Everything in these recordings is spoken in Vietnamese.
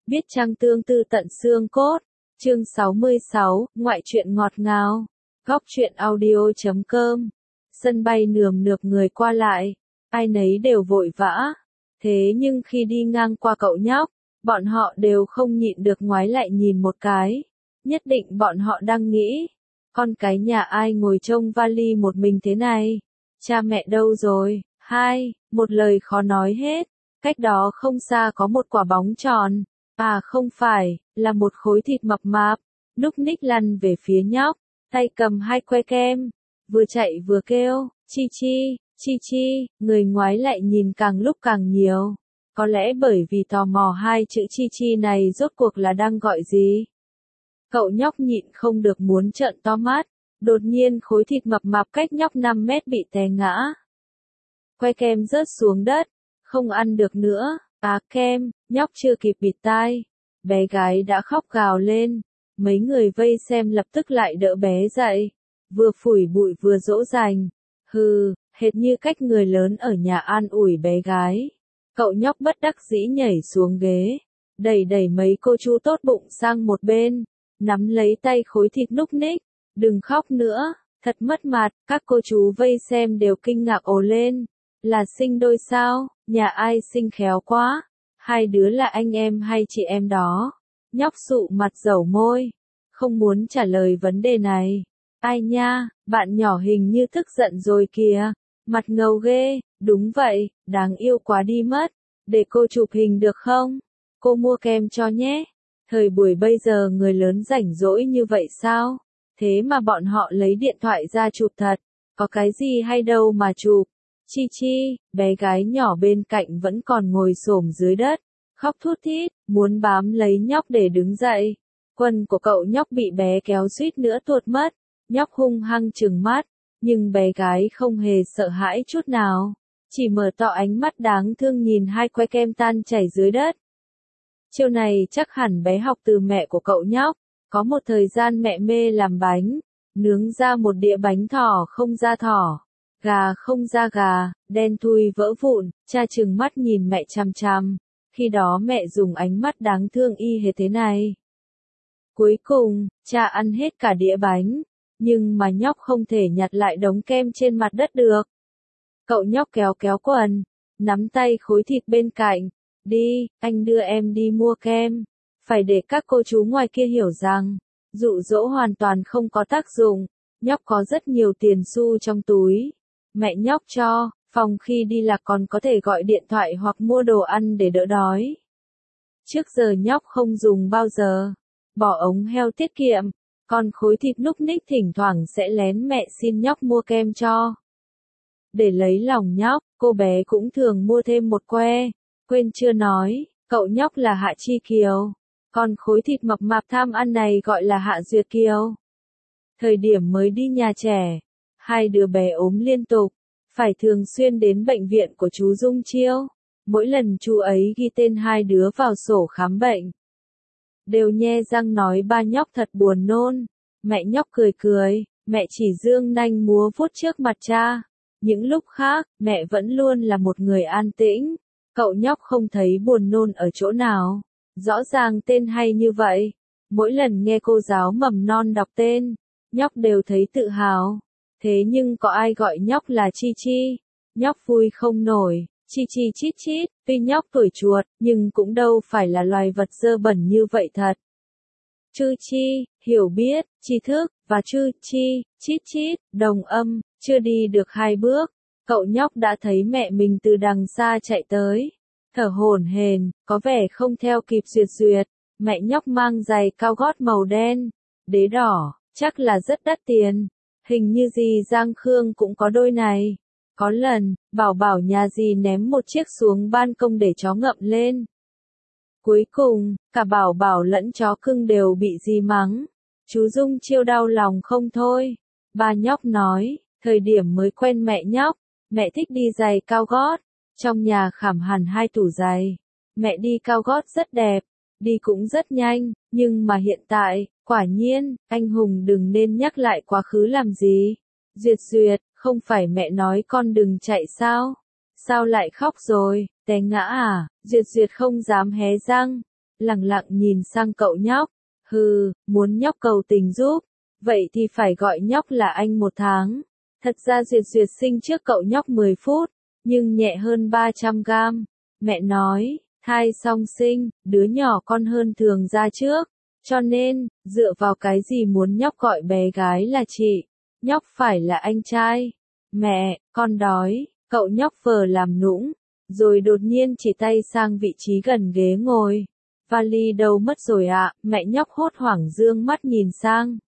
Biết chăng tương tư tận xương cốt. Chương 66, ngoại truyện ngọt ngào. Góc truyện audio.com. Sân bay nườm nượp người qua lại, ai nấy đều vội vã. Thế nhưng khi đi ngang qua cậu nhóc, bọn họ đều không nhịn được ngoái lại nhìn một cái. Nhất định bọn họ đang nghĩ, con cái nhà ai ngồi trông vali một mình thế này? Cha mẹ đâu rồi? Một lời khó nói hết. Cách đó không xa có một quả bóng tròn. À không phải, là một khối thịt mập mạp. Núc ních lăn về phía nhóc, tay cầm hai que kem, vừa chạy vừa kêu, chi chi, chi chi, người ngoái lại nhìn càng lúc càng nhiều. Có lẽ bởi vì tò mò hai chữ chi chi này rốt cuộc là đang gọi gì. Cậu nhóc nhịn không được muốn trợn to mắt, đột nhiên khối thịt mập mạp cách nhóc 5 mét bị té ngã. Que kem rớt xuống đất, không ăn được nữa. À kem, nhóc chưa kịp bịt tai, bé gái đã khóc gào lên. Mấy người vây xem lập tức lại đỡ bé dậy, vừa phủi bụi vừa dỗ dành. Hừ, hệt như cách người lớn ở nhà an ủi bé gái. Cậu nhóc bất đắc dĩ nhảy xuống ghế, đẩy đẩy mấy cô chú tốt bụng sang một bên, nắm lấy tay khối thịt núc ních. Đừng khóc nữa, thật mất mặt. Các cô chú vây xem đều kinh ngạc ồ lên. Là sinh đôi sao? Nhà ai sinh khéo quá? Hai đứa là anh em hay chị em đó? Nhóc sụ mặt dẩu môi, không muốn trả lời vấn đề này. Ai nha, bạn nhỏ hình như tức giận rồi kìa, mặt ngầu ghê. Đúng vậy, đáng yêu quá đi mất. Để cô chụp hình được không? Cô mua kem cho nhé. Thời buổi bây giờ người lớn rảnh rỗi như vậy sao? Thế mà bọn họ lấy điện thoại ra chụp thật, có cái gì hay đâu mà chụp. Chi chi, bé gái nhỏ bên cạnh vẫn còn ngồi xổm dưới đất, khóc thút thít, muốn bám lấy nhóc để đứng dậy. Quần của cậu nhóc bị bé kéo suýt nữa tuột mất, nhóc hung hăng trừng mắt, nhưng bé gái không hề sợ hãi chút nào, chỉ mở to ánh mắt đáng thương nhìn hai que kem tan chảy dưới đất. Chiêu này chắc hẳn bé học từ mẹ của cậu nhóc, có một thời gian mẹ mê làm bánh, nướng ra một đĩa bánh thỏ không ra thỏ. Gà không ra gà, đen thui vỡ vụn, cha trừng mắt nhìn mẹ chằm chằm. Khi đó mẹ dùng ánh mắt đáng thương y hệt thế này. Cuối cùng, cha ăn hết cả đĩa bánh, nhưng mà nhóc không thể nhặt lại đống kem trên mặt đất được. Cậu nhóc kéo kéo quần, nắm tay khối thịt bên cạnh. Đi, anh đưa em đi mua kem. Phải để các cô chú ngoài kia hiểu rằng, dụ dỗ hoàn toàn không có tác dụng. Nhóc có rất nhiều tiền xu trong túi. Mẹ nhóc cho, phòng khi đi lạc còn có thể gọi điện thoại hoặc mua đồ ăn để đỡ đói. Trước giờ nhóc không dùng bao giờ. Bỏ ống heo tiết kiệm, còn khối thịt núc ních thỉnh thoảng sẽ lén mẹ xin nhóc mua kem cho. Để lấy lòng nhóc, cô bé cũng thường mua thêm một que. Quên chưa nói, cậu nhóc là Hạ Chi Kiều. Còn khối thịt mập mạp tham ăn này gọi là Hạ Duyệt Kiều. Thời điểm mới đi nhà trẻ, hai đứa bé ốm liên tục, phải thường xuyên đến bệnh viện của chú Dung Chiêu. Mỗi lần chú ấy ghi tên hai đứa vào sổ khám bệnh, đều nhe răng nói ba nhóc thật buồn nôn. Mẹ nhóc cười cười, mẹ chỉ giương nanh múa vuốt trước mặt cha. Những lúc khác, mẹ vẫn luôn là một người an tĩnh. Cậu nhóc không thấy buồn nôn ở chỗ nào. Rõ ràng tên hay như vậy. Mỗi lần nghe cô giáo mầm non đọc tên, nhóc đều thấy tự hào. Thế nhưng có ai gọi nhóc là Chi Chi? Nhóc vui không nổi. Chi chi chít chít, tuy nhóc tuổi chuột, nhưng cũng đâu phải là loài vật dơ bẩn như vậy thật. Chư chi, hiểu biết, tri thức, và chư chi, chít chít, đồng âm, chưa đi được 2 bước. Cậu nhóc đã thấy mẹ mình từ đằng xa chạy tới. Thở hổn hển, có vẻ không theo kịp Duyệt Duyệt. Mẹ nhóc mang giày cao gót màu đen, đế đỏ, chắc là rất đắt tiền. Hình như dì Giang Khương cũng có đôi này. Có lần, Bảo Bảo nhà dì ném một chiếc xuống ban công để chó ngậm lên. Cuối cùng, cả Bảo Bảo lẫn chó cưng đều bị dì mắng. Chú Dung Chiêu đau lòng không thôi. Ba nhóc nói, thời điểm mới quen mẹ nhóc, mẹ thích đi giày cao gót. Trong nhà khảm hẳn 2 tủ giày. Mẹ đi cao gót rất đẹp, đi cũng rất nhanh, nhưng mà hiện tại, quả nhiên, anh hùng đừng nên nhắc lại quá khứ làm gì. Duyệt Duyệt, không phải mẹ nói con đừng chạy sao? Sao lại khóc rồi, té ngã à? Duyệt Duyệt không dám hé răng. lẳng lặng nhìn sang cậu nhóc. Hừ, muốn nhóc cầu tình giúp, vậy thì phải gọi nhóc là anh 1 tháng. Thật ra Duyệt Duyệt sinh trước cậu nhóc 10 phút, nhưng nhẹ hơn 300 gram. Mẹ nói, thai song sinh, đứa nhỏ con hơn thường ra trước. Cho nên, dựa vào cái gì muốn nhóc gọi bé gái là chị, nhóc phải là anh trai. Mẹ, con đói, cậu nhóc vờ làm nũng, rồi đột nhiên chỉ tay sang vị trí gần ghế ngồi. Vali đâu mất rồi ạ, mẹ nhóc hốt hoảng dương mắt nhìn sang.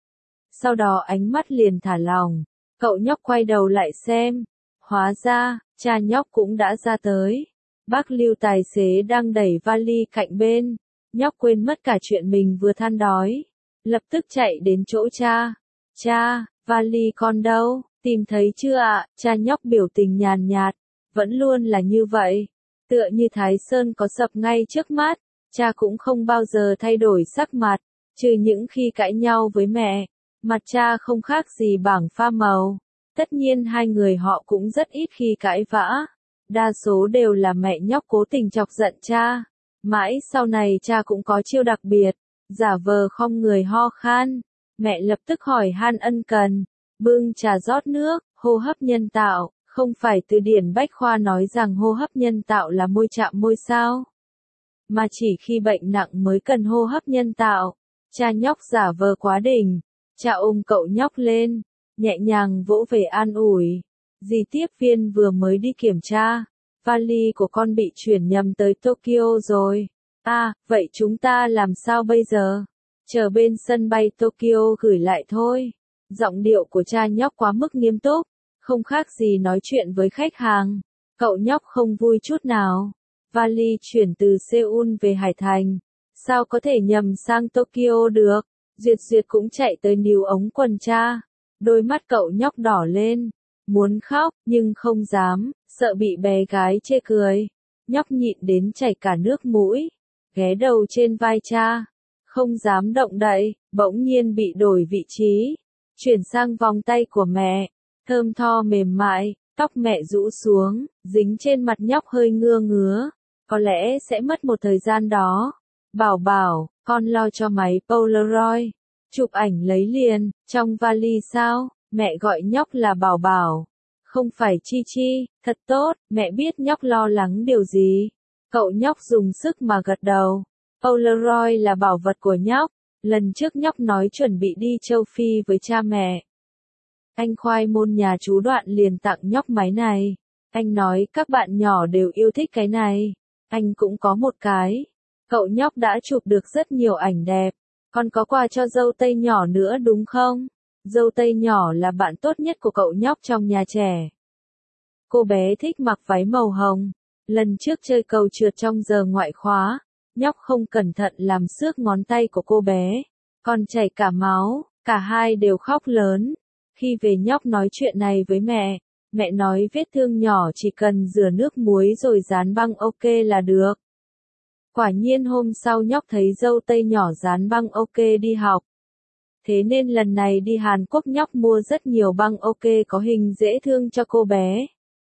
Sau đó ánh mắt liền thả lỏng, cậu nhóc quay đầu lại xem. Hóa ra, cha nhóc cũng đã ra tới. Bác Lưu tài xế đang đẩy vali cạnh bên. Nhóc quên mất cả chuyện mình vừa than đói. Lập tức chạy đến chỗ cha. Cha, vali con đâu, tìm thấy chưa ạ? Cha nhóc biểu tình nhàn nhạt. Vẫn luôn là như vậy. Tựa như Thái Sơn có sập ngay trước mắt. Cha cũng không bao giờ thay đổi sắc mặt. Trừ những khi cãi nhau với mẹ. Mặt cha không khác gì bảng pha màu. Tất nhiên hai người họ cũng rất ít khi cãi vã. Đa số đều là mẹ nhóc cố tình chọc giận cha. Mãi sau này cha cũng có chiêu đặc biệt, giả vờ khom người ho khan. Mẹ lập tức hỏi han ân cần, bưng trà rót nước. Hô hấp nhân tạo, không phải từ điển bách khoa nói rằng hô hấp nhân tạo là môi chạm môi sao? Mà chỉ khi bệnh nặng mới cần hô hấp nhân tạo. Cha nhóc giả vờ quá đỉnh. Cha ôm cậu nhóc lên, nhẹ nhàng vỗ về an ủi. Dì tiếp viên vừa mới đi kiểm tra. Vali của con bị chuyển nhầm tới Tokyo rồi. À, vậy chúng ta làm sao bây giờ? Chờ bên sân bay Tokyo gửi lại thôi. Giọng điệu của cha nhóc quá mức nghiêm túc, không khác gì nói chuyện với khách hàng. Cậu nhóc không vui chút nào. Vali chuyển từ Seoul về Hải Thành. Sao có thể nhầm sang Tokyo được? Duyệt Duyệt cũng chạy tới níu ống quần cha. Đôi mắt cậu nhóc đỏ lên. Muốn khóc, nhưng không dám, sợ bị bé gái chê cười. Nhóc nhịn đến chảy cả nước mũi. Ghé đầu trên vai cha. Không dám động đậy, bỗng nhiên bị đổi vị trí. Chuyển sang vòng tay của mẹ. Thơm tho mềm mại, tóc mẹ rũ xuống, dính trên mặt nhóc hơi ngứa ngứa. Có lẽ sẽ mất một thời gian đó. Bảo bảo, con lo cho máy Polaroid. Chụp ảnh lấy liền, trong vali sao? Mẹ gọi nhóc là bảo bảo. Không phải Chi Chi, thật tốt, mẹ biết nhóc lo lắng điều gì. Cậu nhóc dùng sức mà gật đầu. Polaroid là bảo vật của nhóc. Lần trước nhóc nói chuẩn bị đi châu Phi với cha mẹ. Anh khoai môn nhà chú Đoạn liền tặng nhóc máy này. Anh nói các bạn nhỏ đều yêu thích cái này. Anh cũng có một cái. Cậu nhóc đã chụp được rất nhiều ảnh đẹp. Còn có quà cho dâu tây nhỏ nữa đúng không? Dâu tây nhỏ là bạn tốt nhất của cậu nhóc trong nhà trẻ. Cô bé thích mặc váy màu hồng. Lần trước chơi cầu trượt trong giờ ngoại khóa, nhóc không cẩn thận làm xước ngón tay của cô bé. Còn chảy cả máu, cả hai đều khóc lớn. Khi về nhóc nói chuyện này với mẹ nói vết thương nhỏ chỉ cần rửa nước muối rồi dán băng ok là được. Quả nhiên hôm sau nhóc thấy dâu tây nhỏ dán băng ok đi học. Thế nên lần này đi Hàn Quốc nhóc mua rất nhiều băng ok có hình dễ thương cho cô bé.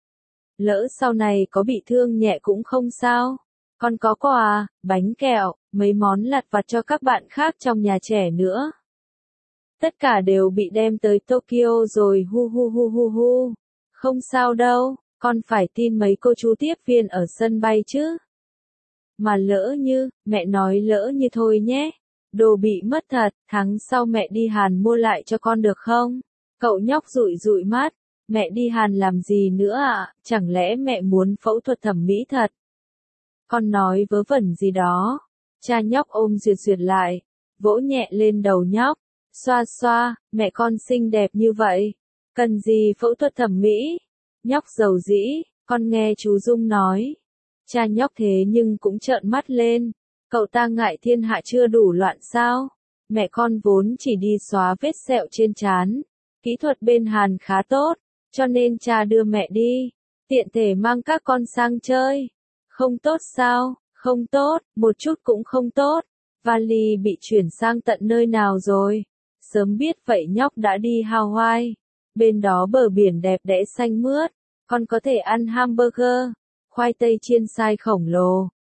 Lỡ sau này có bị thương nhẹ cũng không sao. Còn có quà, bánh kẹo, mấy món lặt vặt cho các bạn khác trong nhà trẻ nữa. Tất cả đều bị đem tới Tokyo rồi hu hu hu hu hu. Không sao đâu, con phải tin mấy cô chú tiếp viên ở sân bay chứ. Mà lỡ như, mẹ nói lỡ như thôi nhé. Đồ bị mất thật, tháng sau mẹ đi Hàn mua lại cho con được không? Cậu nhóc dụi dụi mắt. Mẹ đi Hàn làm gì nữa ạ? Chẳng lẽ mẹ muốn phẫu thuật thẩm mỹ thật? Con nói vớ vẩn gì đó. Cha nhóc ôm Duyệt Duyệt lại, vỗ nhẹ lên đầu nhóc. Xoa xoa, mẹ con xinh đẹp như vậy. Cần gì phẫu thuật thẩm mỹ? Nhóc giàu dĩ, con nghe chú Dung nói. Cha nhóc thế nhưng cũng trợn mắt lên. Cậu ta ngại thiên hạ chưa đủ loạn sao? Mẹ con vốn chỉ đi xóa vết sẹo trên trán. Kỹ thuật bên Hàn khá tốt, cho nên cha đưa mẹ đi. Tiện thể mang các con sang chơi. Không tốt sao? Không tốt, một chút cũng không tốt. Vali bị chuyển sang tận nơi nào rồi? Sớm biết vậy nhóc đã đi Hawaii. Bên đó bờ biển đẹp đẽ xanh mướt. Con có thể ăn hamburger, khoai tây chiên xay khổng lồ,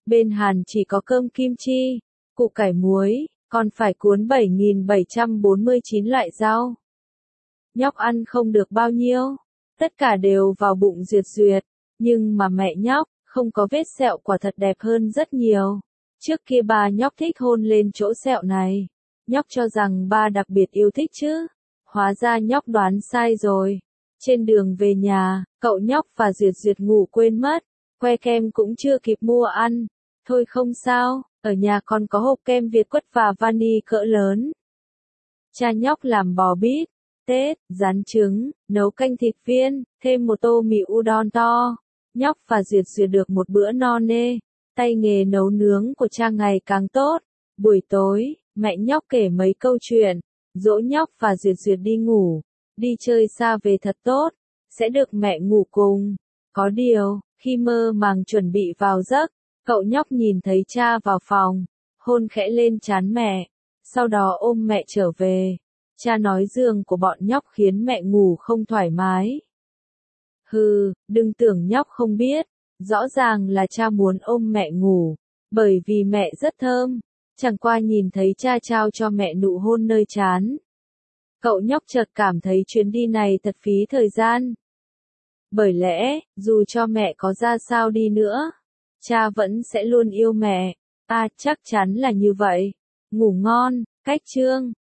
Bên Hàn chỉ có cơm kim chi, củ cải muối, còn phải cuốn 7.749 loại rau. Nhóc ăn không được bao nhiêu, tất cả đều vào bụng Duyệt Duyệt, nhưng mà mẹ nhóc, không có vết sẹo quả thật đẹp hơn rất nhiều. Trước kia ba nhóc thích hôn lên chỗ sẹo này, nhóc cho rằng ba đặc biệt yêu thích chứ, hóa ra nhóc đoán sai rồi. Trên đường về nhà, cậu nhóc và Duyệt Duyệt ngủ quên mất, que kem cũng chưa kịp mua ăn. Thôi không sao, ở nhà còn có hộp kem Việt Quất và vani cỡ lớn. Cha nhóc làm bò bít tết, rán trứng, nấu canh thịt viên, thêm một tô mì udon to. Nhóc và Duyệt Duyệt được một bữa no nê, tay nghề nấu nướng của cha ngày càng tốt. Buổi tối, mẹ nhóc kể mấy câu chuyện, dỗ nhóc và Duyệt Duyệt đi ngủ, đi chơi xa về thật tốt, sẽ được mẹ ngủ cùng. Có điều, khi mơ màng chuẩn bị vào giấc, cậu nhóc nhìn thấy cha vào phòng, hôn khẽ lên trán mẹ, sau đó ôm mẹ trở về. Cha nói giường của bọn nhóc khiến mẹ ngủ không thoải mái. Hừ, đừng tưởng nhóc không biết, rõ ràng là cha muốn ôm mẹ ngủ, bởi vì mẹ rất thơm, chẳng qua nhìn thấy cha trao cho mẹ nụ hôn nơi trán. Cậu nhóc chợt cảm thấy chuyến đi này thật phí thời gian. Bởi lẽ, dù cho mẹ có ra sao đi nữa, cha vẫn sẽ luôn yêu mẹ. À, chắc chắn là như vậy. Ngủ ngon, cách chương.